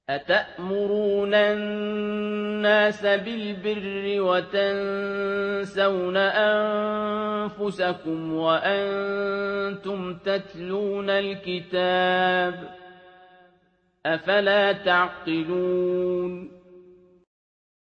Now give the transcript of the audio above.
أَتَأْمُرُونَ النَّاسَ بِالْبِرِّ وَتَنسَوْنَ أَنفُسَكُمْ وَأَنتُمْ تَتْلُونَ الْكِتَابَ ۚ أَفَلَا تَعْقِلُونَ